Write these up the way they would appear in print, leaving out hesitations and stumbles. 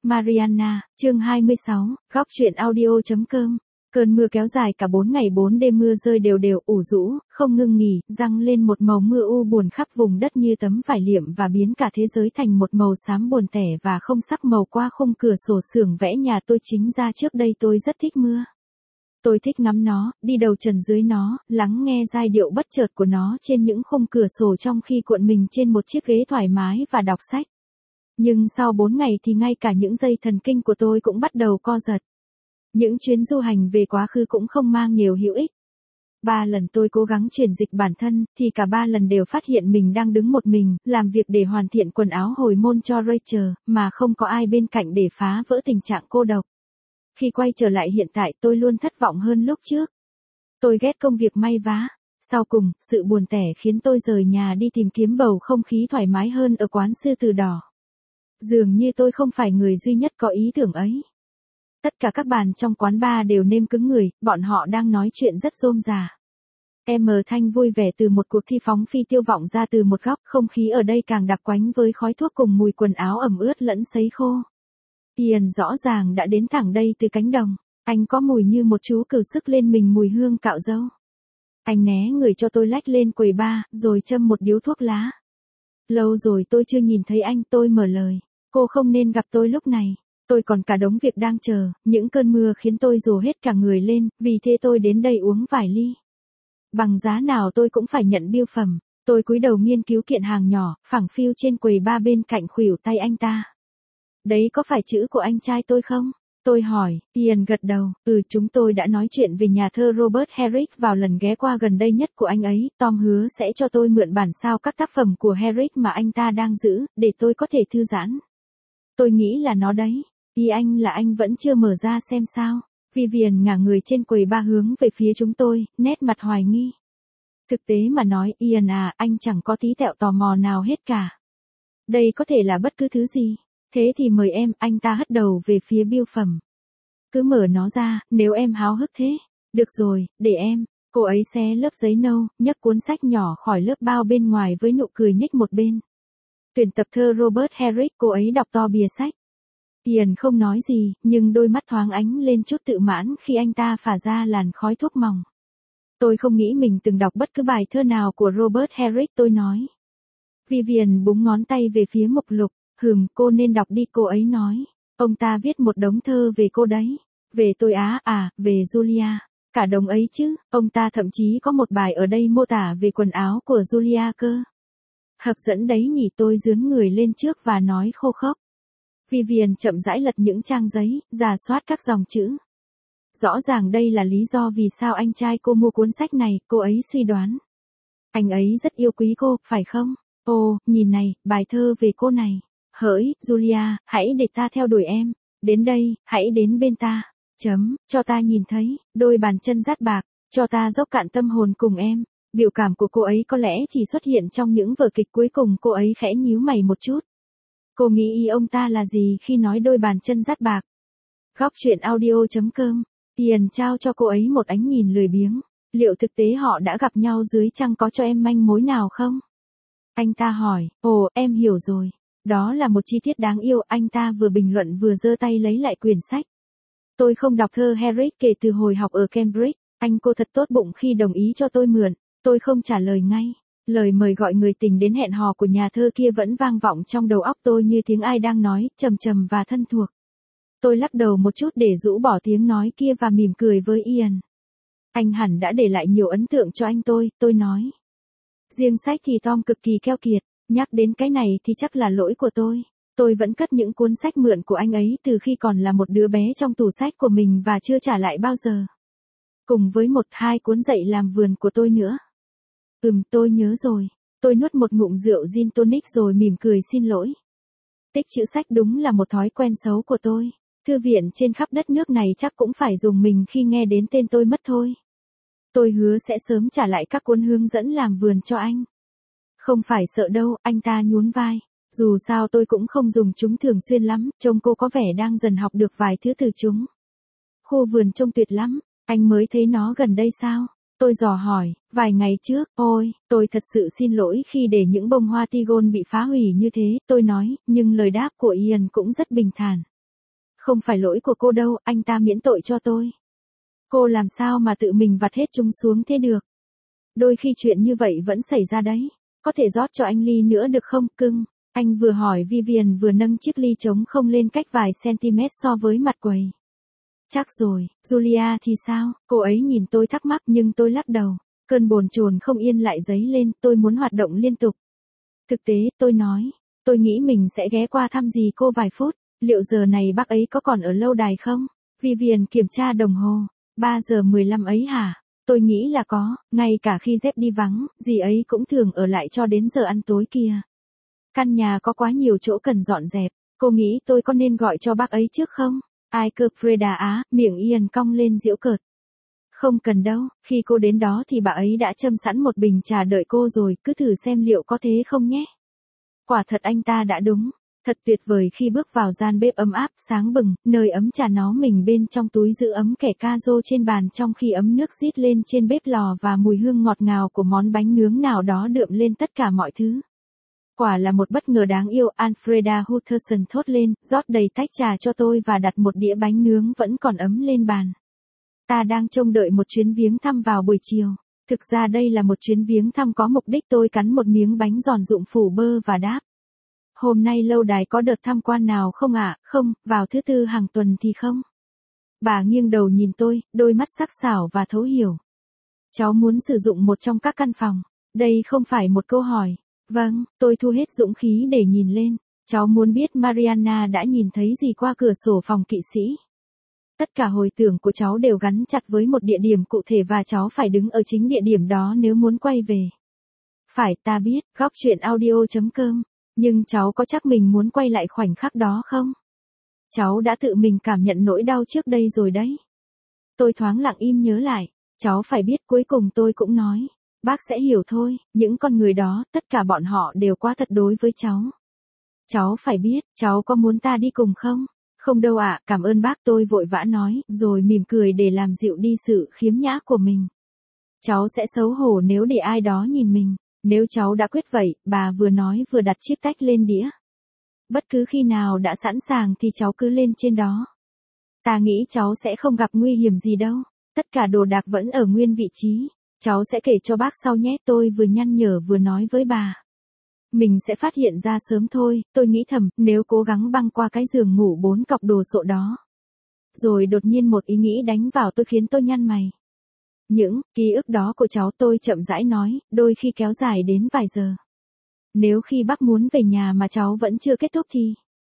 Mariana, chương 26, góc truyện audio.com. Cơn mưa kéo dài cả 4 ngày 4 đêm, mưa rơi đều đều, ủ rũ, không ngừng nghỉ, răng lên một màu mưa u buồn khắp vùng đất như tấm vải liệm và biến cả thế giới thành một màu xám buồn tẻ và không sắc màu. Qua khung cửa sổ xưởng vẽ nhà tôi chính ra trước đây tôi rất thích mưa. Tôi thích ngắm nó, đi đầu trần dưới nó, lắng nghe giai điệu bất chợt của nó trên những khung cửa sổ trong khi cuộn mình trên một chiếc ghế thoải mái và đọc sách. Nhưng sau 4 ngày thì ngay cả những dây thần kinh của tôi cũng bắt đầu co giật. Những chuyến du hành về quá khứ cũng không mang nhiều hữu ích. 3 lần tôi cố gắng chuyển dịch bản thân, thì cả 3 lần đều phát hiện mình đang đứng một mình, làm việc để hoàn thiện quần áo hồi môn cho Rachel, mà không có ai bên cạnh để phá vỡ tình trạng cô độc. Khi quay trở lại hiện tại tôi luôn thất vọng hơn lúc trước. Tôi ghét công việc may vá. Sau cùng, sự buồn tẻ khiến tôi rời nhà đi tìm kiếm bầu không khí thoải mái hơn ở quán sư tử đỏ. Dường như tôi không phải người duy nhất có ý tưởng ấy. Tất cả các bàn trong quán bar đều nêm cứng người, bọn họ đang nói chuyện rất rôm rả. Em thanh vui vẻ từ một cuộc thi phóng phi tiêu vọng ra từ một góc, không khí ở đây càng đặc quánh với khói thuốc cùng mùi quần áo ẩm ướt lẫn sấy khô. Ian rõ ràng đã đến thẳng đây từ cánh đồng, anh có mùi như một chú cừu sức lên mình mùi hương cạo râu. Anh né người cho tôi lách lên quầy bar, rồi châm một điếu thuốc lá. Lâu rồi tôi chưa nhìn thấy anh, tôi mở lời. Cô không nên gặp tôi lúc này. Tôi còn cả đống việc đang chờ, những cơn mưa khiến tôi rồ hết cả người lên, vì thế tôi đến đây uống vài ly. Bằng giá nào tôi cũng phải nhận bill phẩm. Tôi cúi đầu nghiên cứu kiện hàng nhỏ, phẳng phiu trên quầy bar bên cạnh khuỷu tay anh ta. Đấy có phải chữ của anh trai tôi không? Tôi hỏi. Ian gật đầu. Chúng tôi đã nói chuyện về nhà thơ Robert Herrick vào lần ghé qua gần đây nhất của anh ấy. Tom hứa sẽ cho tôi mượn bản sao các tác phẩm của Herrick mà anh ta đang giữ, để tôi có thể thư giãn. Tôi nghĩ là nó đấy. Ý anh là anh vẫn chưa mở ra xem sao? Vivian ngả người trên quầy bar hướng về phía chúng tôi, nét mặt hoài nghi. Thực tế mà nói, Ian à, anh chẳng có tí tẹo tò mò nào hết cả. Đây có thể là bất cứ thứ gì. Thế thì mời em, anh ta hất đầu về phía bill phẩm. Cứ mở nó ra, nếu em háo hức thế. Được rồi, để em. Cô ấy xé lớp giấy nâu, nhấc cuốn sách nhỏ khỏi lớp bao bên ngoài với nụ cười nhếch một bên. Tuyển tập thơ Robert Herrick, cô ấy đọc to bìa sách. Ian không nói gì, nhưng đôi mắt thoáng ánh lên chút tự mãn khi anh ta phả ra làn khói thuốc mỏng. Tôi không nghĩ mình từng đọc bất cứ bài thơ nào của Robert Herrick, tôi nói. Vivian búng ngón tay về phía mục lục. Cô nên đọc đi, cô ấy nói. Ông ta viết một đống thơ về cô đấy. Về tôi về Julia. Cả đống ấy chứ, ông ta thậm chí có một bài ở đây mô tả về quần áo của Julia cơ. Hấp dẫn đấy nhỉ, tôi dướn người lên trước và nói khô khốc. Vivian chậm rãi lật những trang giấy, rà soát các dòng chữ. Rõ ràng đây là lý do vì sao anh trai cô mua cuốn sách này, cô ấy suy đoán. Anh ấy rất yêu quý cô, phải không? Ồ, nhìn này, bài thơ về cô này. Hỡi, Julia, hãy để ta theo đuổi em. Đến đây, hãy đến bên ta. Cho ta nhìn thấy, đôi bàn chân dát bạc. Cho ta dốc cạn tâm hồn cùng em. Biểu cảm của cô ấy có lẽ chỉ xuất hiện trong những vở kịch cuối cùng. Cô ấy khẽ nhíu mày một chút. Cô nghĩ ý ông ta là gì khi nói đôi bàn chân dát bạc? Góc truyện audio.com. Ian trao cho cô ấy một ánh nhìn lười biếng. Liệu thực tế họ đã gặp nhau dưới trăng có cho em manh mối nào không? Anh ta hỏi. Ồ, em hiểu rồi. Đó là một chi tiết đáng yêu, anh ta vừa bình luận vừa giơ tay lấy lại quyển sách. Tôi không đọc thơ Herrick kể từ hồi học ở Cambridge, anh cô thật tốt bụng khi đồng ý cho tôi mượn, tôi không trả lời ngay. Lời mời gọi người tình đến hẹn hò của nhà thơ kia vẫn vang vọng trong đầu óc tôi như tiếng ai đang nói, trầm trầm và thân thuộc. Tôi lắc đầu một chút để rũ bỏ tiếng nói kia và mỉm cười với Ian. Anh hẳn đã để lại nhiều ấn tượng cho anh tôi nói. Riêng sách thì Tom cực kỳ keo kiệt. Nhắc đến cái này thì chắc là lỗi của tôi. Tôi vẫn cất những cuốn sách mượn của anh ấy từ khi còn là một đứa bé trong tủ sách của mình và chưa trả lại bao giờ. Cùng với 1-2 cuốn dạy làm vườn của tôi nữa. Tôi nhớ rồi. Tôi nuốt một ngụm rượu gin tonic rồi mỉm cười xin lỗi. Tích trữ sách đúng là một thói quen xấu của tôi. Thư viện trên khắp đất nước này chắc cũng phải dùng mình khi nghe đến tên tôi mất thôi. Tôi hứa sẽ sớm trả lại các cuốn hướng dẫn làm vườn cho anh. Không phải sợ đâu, anh ta nhún vai. Dù sao tôi cũng không dùng chúng thường xuyên lắm, trông cô có vẻ đang dần học được vài thứ từ chúng. Khu vườn trông tuyệt lắm, anh mới thấy nó gần đây sao? Tôi dò hỏi, vài ngày trước, ôi, tôi thật sự xin lỗi khi để những bông hoa tigon bị phá hủy như thế, tôi nói, nhưng lời đáp của Ian cũng rất bình thản. Không phải lỗi của cô đâu, anh ta miễn tội cho tôi. Cô làm sao mà tự mình vặt hết chúng xuống thế được? Đôi khi chuyện như vậy vẫn xảy ra đấy. Có thể rót cho anh ly nữa được không, cưng? Anh vừa hỏi Vivian vừa nâng chiếc ly trống không lên cách vài cm so với mặt quầy. Chắc rồi, Julia thì sao? Cô ấy nhìn tôi thắc mắc nhưng tôi lắc đầu. Cơn bồn chồn không yên lại dấy lên, tôi muốn hoạt động liên tục. Thực tế, tôi nói, tôi nghĩ mình sẽ ghé qua thăm dì cô vài phút. Liệu giờ này bác ấy có còn ở lâu đài không? Vivian kiểm tra đồng hồ. 3 giờ 15 ấy hả? Tôi nghĩ là có, ngay cả khi dép đi vắng, dì ấy cũng thường ở lại cho đến giờ ăn tối kia. Căn nhà có quá nhiều chỗ cần dọn dẹp, cô nghĩ tôi có nên gọi cho bác ấy trước không? Ai cơ Freda á, miệng Ian cong lên giễu cợt. Không cần đâu, khi cô đến đó thì bà ấy đã châm sẵn một bình trà đợi cô rồi, cứ thử xem liệu có thế không nhé. Quả thật anh ta đã đúng. Thật tuyệt vời khi bước vào gian bếp ấm áp, sáng bừng, nơi ấm trà nó mình bên trong túi giữ ấm kẻ ca rô trên bàn trong khi ấm nước rít lên trên bếp lò và mùi hương ngọt ngào của món bánh nướng nào đó đượm lên tất cả mọi thứ. Quả là một bất ngờ đáng yêu, Alfreda Hutcherson thốt lên, rót đầy tách trà cho tôi và đặt một đĩa bánh nướng vẫn còn ấm lên bàn. Ta đang trông đợi một chuyến viếng thăm vào buổi chiều. Thực ra đây là một chuyến viếng thăm có mục đích. Tôi cắn một miếng bánh giòn rụm phủ bơ và đáp. Hôm nay lâu đài có đợt tham quan nào không ạ? Không, vào thứ tư hàng tuần thì không. Bà nghiêng đầu nhìn tôi, đôi mắt sắc sảo và thấu hiểu. Cháu muốn sử dụng một trong các căn phòng. Đây không phải một câu hỏi. Vâng, tôi thu hết dũng khí để nhìn lên. Cháu muốn biết Mariana đã nhìn thấy gì qua cửa sổ phòng kỵ sĩ. Tất cả hồi tưởng của cháu đều gắn chặt với một địa điểm cụ thể và cháu phải đứng ở chính địa điểm đó nếu muốn quay về. Phải, ta biết, góc chuyện audio.com. Nhưng cháu có chắc mình muốn quay lại khoảnh khắc đó không? Cháu đã tự mình cảm nhận nỗi đau trước đây rồi đấy. Tôi thoáng lặng im nhớ lại. Cháu phải biết cuối cùng tôi cũng nói. Bác sẽ hiểu thôi, những con người đó, tất cả bọn họ đều quá thật đối với cháu. Cháu phải biết, cháu có muốn ta đi cùng không? Không đâu ạ, cảm ơn bác, tôi vội vã nói, rồi mỉm cười để làm dịu đi sự khiếm nhã của mình. Cháu sẽ xấu hổ nếu để ai đó nhìn mình. Nếu cháu đã quyết vậy, bà vừa nói vừa đặt chiếc tách lên đĩa. Bất cứ khi nào đã sẵn sàng thì cháu cứ lên trên đó. Ta nghĩ cháu sẽ không gặp nguy hiểm gì đâu. Tất cả đồ đạc vẫn ở nguyên vị trí. Cháu sẽ kể cho bác sau nhé, tôi vừa nhăn nhở vừa nói với bà. Mình sẽ phát hiện ra sớm thôi, tôi nghĩ thầm, nếu cố gắng băng qua cái giường ngủ 4 cọc đồ sộ đó. Rồi đột nhiên một ý nghĩ đánh vào tôi khiến tôi nhăn mày. Những ký ức đó của cháu, tôi chậm rãi nói, đôi khi kéo dài đến vài giờ. Nếu khi bác muốn về nhà mà cháu vẫn chưa kết thúc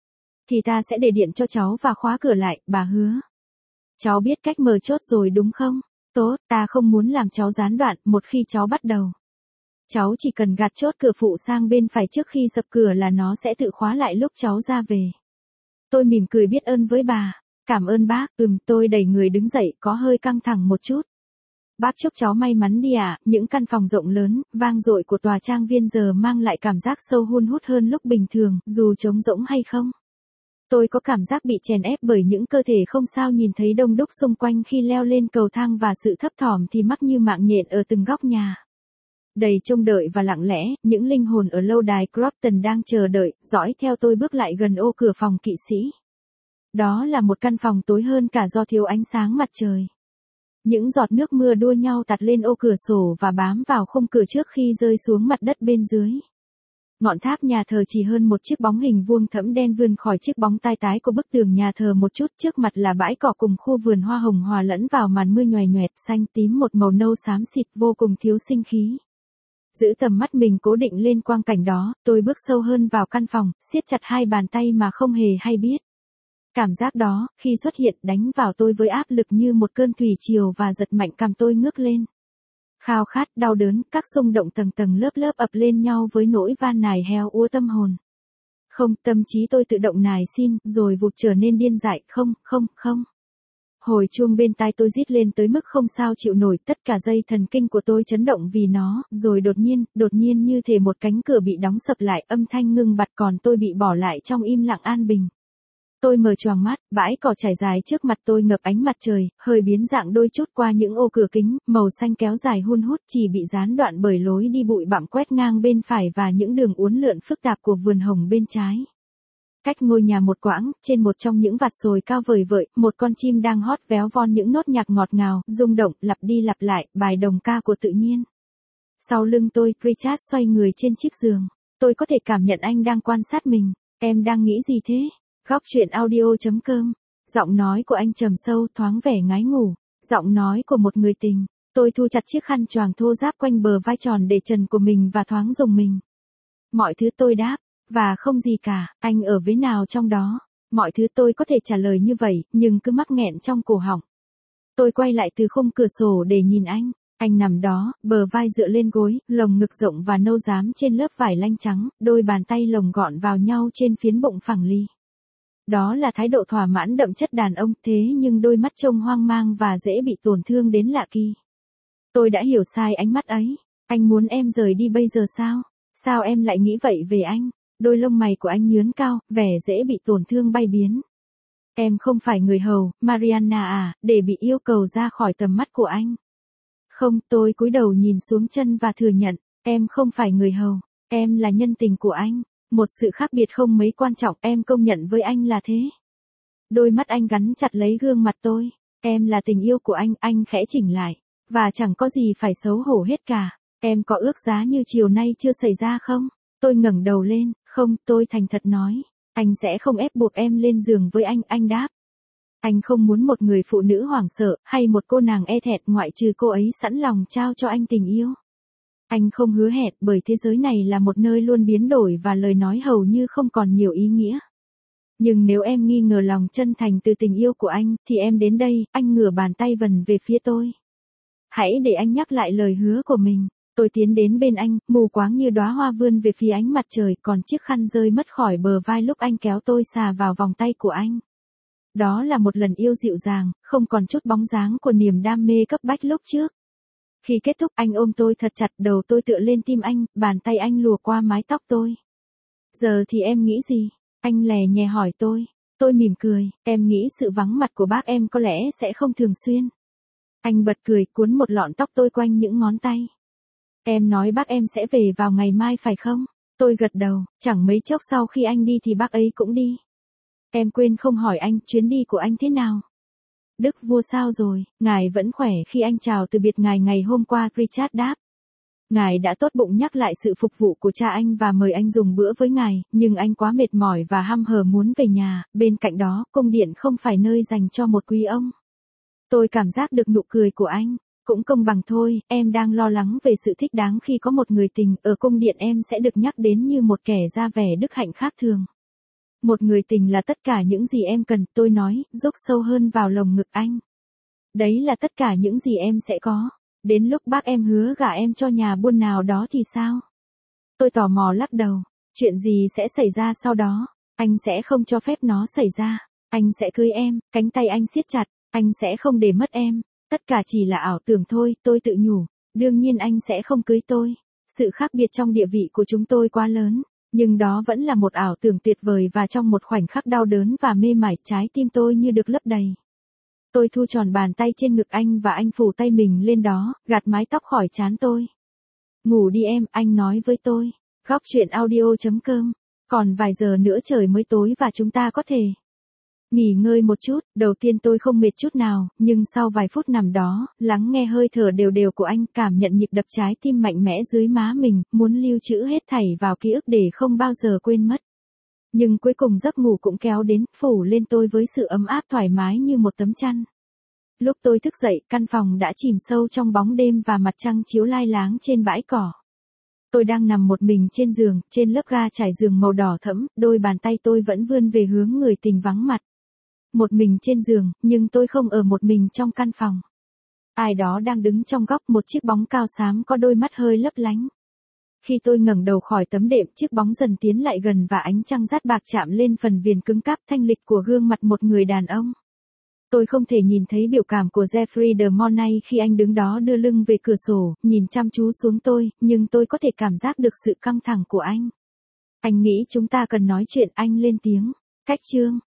thì ta sẽ để điện cho cháu và khóa cửa lại, bà hứa. Cháu biết cách mở chốt rồi đúng không? Tốt, ta không muốn làm cháu gián đoạn một khi cháu bắt đầu. Cháu chỉ cần gạt chốt cửa phụ sang bên phải trước khi sập cửa là nó sẽ tự khóa lại lúc cháu ra về. Tôi mỉm cười biết ơn với bà. Cảm ơn bác, tôi đẩy người đứng dậy, có hơi căng thẳng một chút. Bác chúc cháu may mắn đi ạ. Những căn phòng rộng lớn, vang dội của tòa trang viên giờ mang lại cảm giác sâu hun hút hơn lúc bình thường, dù trống rỗng hay không. Tôi có cảm giác bị chèn ép bởi những cơ thể không sao nhìn thấy đông đúc xung quanh khi leo lên cầu thang và sự thấp thỏm thì mắc như mạng nhện ở từng góc nhà. Đầy trông đợi và lặng lẽ, những linh hồn ở lâu đài Crofton đang chờ đợi, dõi theo tôi bước lại gần ô cửa phòng kỵ sĩ. Đó là một căn phòng tối hơn cả do thiếu ánh sáng mặt trời. Những giọt nước mưa đua nhau tạt lên ô cửa sổ và bám vào khung cửa trước khi rơi xuống mặt đất bên dưới. Ngọn tháp nhà thờ chỉ hơn một chiếc bóng hình vuông thẫm đen vươn khỏi chiếc bóng tai tái của bức tường nhà thờ một chút, trước mặt là bãi cỏ cùng khu vườn hoa hồng hòa lẫn vào màn mưa nhoài nhoẹt xanh tím một màu nâu xám xịt vô cùng thiếu sinh khí. Giữ tầm mắt mình cố định lên quang cảnh đó, tôi bước sâu hơn vào căn phòng, siết chặt hai bàn tay mà không hề hay biết. Cảm giác đó, khi xuất hiện, đánh vào tôi với áp lực như một cơn thủy triều và giật mạnh cầm tôi ngước lên. Khao khát, đau đớn, các xung động tầng tầng lớp lớp ập lên nhau với nỗi van nài heo úa tâm hồn. Không, tâm trí tôi tự động nài xin, rồi vụt trở nên điên dại, không. Hồi chuông bên tai tôi rít lên tới mức không sao chịu nổi, tất cả dây thần kinh của tôi chấn động vì nó, rồi đột nhiên như thể một cánh cửa bị đóng sập lại, âm thanh ngưng bặt còn tôi bị bỏ lại trong im lặng an bình. Tôi mở choàng mắt, bãi cỏ trải dài trước mặt tôi ngập ánh mặt trời, hơi biến dạng đôi chút qua những ô cửa kính, màu xanh kéo dài hun hút chỉ bị gián đoạn bởi lối đi bụi bặm quét ngang bên phải và những đường uốn lượn phức tạp của vườn hồng bên trái. Cách ngôi nhà một quãng, trên một trong những vạt sồi cao vời vợi, một con chim đang hót véo von những nốt nhạc ngọt ngào, rung động, lặp đi lặp lại, bài đồng ca của tự nhiên. Sau lưng tôi, Richard xoay người trên chiếc giường. Tôi có thể cảm nhận anh đang quan sát mình. Em đang nghĩ gì thế? Góc chuyện audio.com. Giọng nói của anh trầm sâu, thoáng vẻ ngái ngủ. Giọng nói của một người tình. Tôi thu chặt chiếc khăn choàng thô ráp quanh bờ vai tròn để trần của mình và thoáng rùng mình. Mọi thứ, tôi đáp. Và không gì cả, anh ở với nào trong đó? Mọi thứ, tôi có thể trả lời như vậy, nhưng cứ mắc nghẹn trong cổ họng. Tôi quay lại từ khung cửa sổ để nhìn anh. Anh nằm đó, bờ vai dựa lên gối, lồng ngực rộng và nâu rám trên lớp vải lanh trắng, đôi bàn tay lồng gọn vào nhau trên phiến bụng phẳng lì. Đó là thái độ thỏa mãn đậm chất đàn ông, thế nhưng đôi mắt trông hoang mang và dễ bị tổn thương đến lạ kỳ. Tôi đã hiểu sai ánh mắt ấy. Anh muốn em rời đi bây giờ sao? Sao em lại nghĩ vậy về anh? Đôi lông mày của anh nhướn cao, vẻ dễ bị tổn thương bay biến. Em không phải người hầu, Mariana à, để bị yêu cầu ra khỏi tầm mắt của anh. Không, tôi cúi đầu nhìn xuống chân và thừa nhận, em không phải người hầu, em là nhân tình của anh. Một sự khác biệt không mấy quan trọng, em công nhận với anh là thế. Đôi mắt anh gắn chặt lấy gương mặt tôi. Em là tình yêu của anh khẽ chỉnh lại. Và chẳng có gì phải xấu hổ hết cả. Em có ước giá như chiều nay chưa xảy ra không? Tôi ngẩng đầu lên, không, tôi thành thật nói. Anh sẽ không ép buộc em lên giường với anh đáp. Anh không muốn một người phụ nữ hoảng sợ, hay một cô nàng e thẹn ngoại trừ cô ấy sẵn lòng trao cho anh tình yêu. Anh không hứa hẹn bởi thế giới này là một nơi luôn biến đổi và lời nói hầu như không còn nhiều ý nghĩa. Nhưng nếu em nghi ngờ lòng chân thành từ tình yêu của anh, thì em đến đây, anh ngửa bàn tay vần về phía tôi. Hãy để anh nhắc lại lời hứa của mình. Tôi tiến đến bên anh, mù quáng như đóa hoa vươn về phía ánh mặt trời, còn chiếc khăn rơi mất khỏi bờ vai lúc anh kéo tôi xà vào vòng tay của anh. Đó là một lần yêu dịu dàng, không còn chút bóng dáng của niềm đam mê cấp bách lúc trước. Khi kết thúc, anh ôm tôi thật chặt, đầu tôi tựa lên tim anh, bàn tay anh lùa qua mái tóc tôi. Giờ thì em nghĩ gì? Anh lè nhẹ hỏi tôi. Tôi mỉm cười, em nghĩ sự vắng mặt của bác em có lẽ sẽ không thường xuyên. Anh bật cười, cuốn một lọn tóc tôi quanh những ngón tay. Em nói bác em sẽ về vào ngày mai phải không? Tôi gật đầu, chẳng mấy chốc sau khi anh đi thì bác ấy cũng đi. Em quên không hỏi anh, chuyến đi của anh thế nào? Đức vua sao rồi, ngài vẫn khỏe khi anh chào từ biệt ngài ngày hôm qua, Richard đáp. Ngài đã tốt bụng nhắc lại sự phục vụ của cha anh và mời anh dùng bữa với ngài, nhưng anh quá mệt mỏi và hăm hở muốn về nhà, bên cạnh đó, cung điện không phải nơi dành cho một quý ông. Tôi cảm giác được nụ cười của anh. Cũng công bằng thôi, em đang lo lắng về sự thích đáng khi có một người tình, ở cung điện em sẽ được nhắc đến như một kẻ ra vẻ đức hạnh khác thường. Một người tình là tất cả những gì em cần, tôi nói, rúc sâu hơn vào lồng ngực anh. Đấy là tất cả những gì em sẽ có. Đến lúc bác em hứa gả em cho nhà buôn nào đó thì sao? Tôi tò mò lắc đầu. Chuyện gì sẽ xảy ra sau đó? Anh sẽ không cho phép nó xảy ra. Anh sẽ cưới em, cánh tay anh siết chặt, anh sẽ không để mất em. Tất cả chỉ là ảo tưởng thôi, tôi tự nhủ. Đương nhiên anh sẽ không cưới tôi. Sự khác biệt trong địa vị của chúng tôi quá lớn. Nhưng đó vẫn là một ảo tưởng tuyệt vời và trong một khoảnh khắc đau đớn và mê mải, trái tim tôi như được lấp đầy. Tôi thu tròn bàn tay trên ngực anh và anh phủ tay mình lên đó, gạt mái tóc khỏi trán tôi. Ngủ đi em, anh nói với tôi. Góc chuyện audio.com. Còn vài giờ nữa trời mới tối và chúng ta có thể nghỉ ngơi một chút. Đầu tiên tôi không mệt chút nào, nhưng sau vài phút nằm đó, lắng nghe hơi thở đều đều của anh, cảm nhận nhịp đập trái tim mạnh mẽ dưới má mình, muốn lưu trữ hết thảy vào ký ức để không bao giờ quên mất. Nhưng cuối cùng giấc ngủ cũng kéo đến, phủ lên tôi với sự ấm áp thoải mái như một tấm chăn. Lúc tôi thức dậy, căn phòng đã chìm sâu trong bóng đêm và mặt trăng chiếu lai láng trên bãi cỏ. Tôi đang nằm một mình trên giường, trên lớp ga trải giường màu đỏ thẫm, đôi bàn tay tôi vẫn vươn về hướng người tình vắng mặt. Một mình trên giường, nhưng tôi không ở một mình trong căn phòng. Ai đó đang đứng trong góc, một chiếc bóng cao xám có đôi mắt hơi lấp lánh. Khi tôi ngẩng đầu khỏi tấm đệm, chiếc bóng dần tiến lại gần và ánh trăng rát bạc chạm lên phần viền cứng cáp thanh lịch của gương mặt một người đàn ông. Tôi không thể nhìn thấy biểu cảm của Jeffrey de Mornay khi anh đứng đó đưa lưng về cửa sổ, nhìn chăm chú xuống tôi, nhưng tôi có thể cảm giác được sự căng thẳng của anh. Anh nghĩ chúng ta cần nói chuyện, anh lên tiếng. Cách chương